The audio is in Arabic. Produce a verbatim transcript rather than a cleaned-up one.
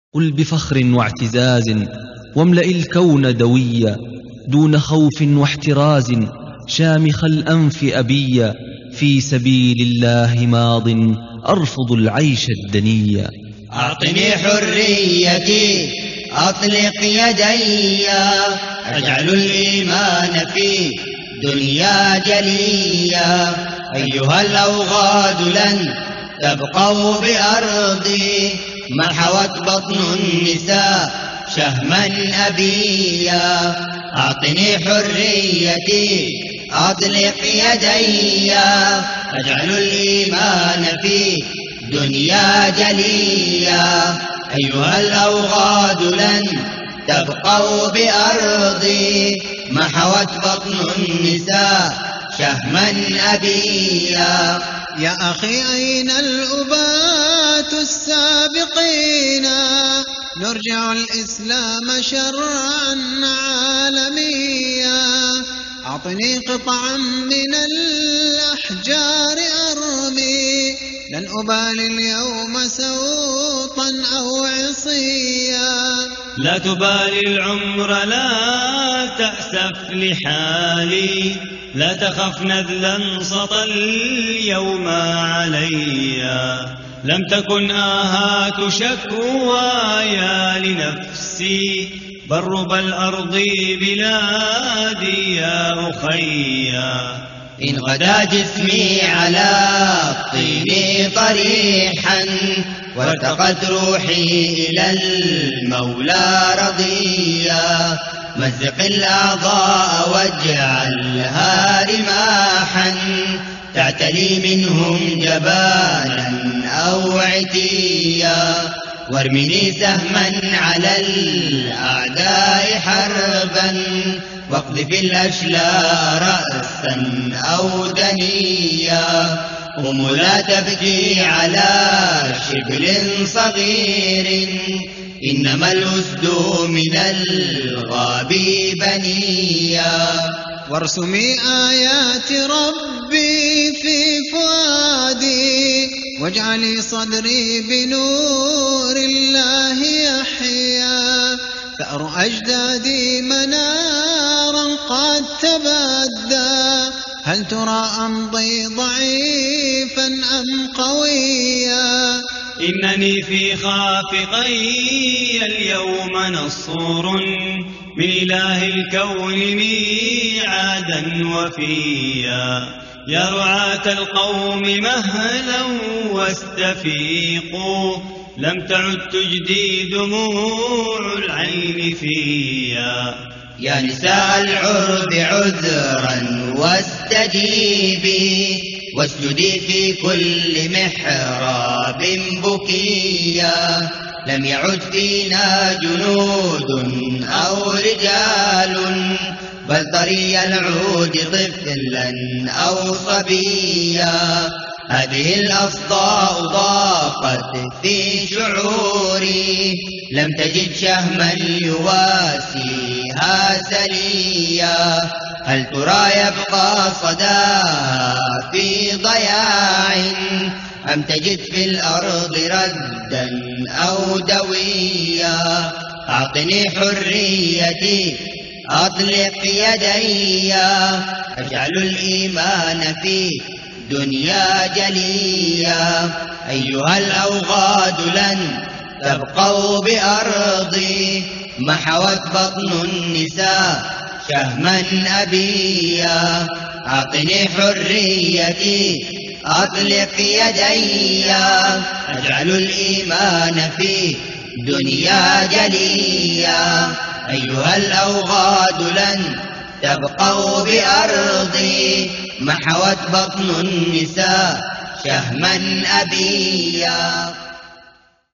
قل بفخر واعتزاز واملأ الكون دويا دون خوف واحتراز شامخ الأنف أبيا في سبيل الله ماض أرفض العيش الدنيا. أعطني حريتي أطلق يدي أجعل الإيمان في دنيا جليا. أيها الأوغاد لن تبقوا بأرضي ما حوت بطن النساء شهما أبيا. أعطني حريتي أطلق يدي أجعل الإيمان في دنيا جليا. أيها الأوغاد لن تبقوا بأرضي ما حوت بطن النساء شهما أبيا. يا أخي أين الأبات السابقين نرجع الإسلام شرعا عالميا. أعطني قطعا من الأحجار أرمي لن أبالي اليوم سوطا أو عصيا. لا تبالي العمر لا تأسف لحالي لا تخف نذلا سطى اليوم عليا. لم تكن آهات شكوايا لنفسي بل رب الأرض بلادي يا أخيا. إن غدا جسمي على الطين طريحا وارتقت روحي إلى المولى رضيا. مزق الأعضاء واجعلها رماحا تعتلي منهم جبانا أو عتيا. وارمني سهما على الأعداء حربا واقذف الأشلاء رأسا أو دنيا. قم لا تبكي على شبل صغير إنما الأسد من الغاب بنيا. وارسمي آيات ربي في فؤادي واجعلي صدري بنور الله يحيا. ثأر أجدادي منارا قد تبدى هل ترى أمضي ضعيفا أم قويا. إنني في خافقي اليوم نصور من إله الكون ميعادا وفيا. يا رعاة القوم مهلا واستفيقوا لم تعد تجدي دموع العين فيا. يا نساء العرب عذرا واستجيبي واسجدي في كل محراب بكيا. لم يعد فينا جنود أو رجال بل طري العود طفلا أو صبيا. هذه الأصداء ضاقت في شعوري لم تجد شهما يواسيها سليا. هل ترى يبقى صداها في ضياع أم تجد في الأرض ردا أو دويا. أعطني حريتي أطلق يدي أجعل الإيمان في دنيا جليا. أيها الأوغاد لن تبقوا بأرضي ما حوت بطن النساء شهما أبيا. أعطني حريتي أطلق يدي أجعل الإيمان في دنيا جليا. أيها الأوغاد لن تبقوا بأرضي ما حوت بطن النساء شهما أبيا.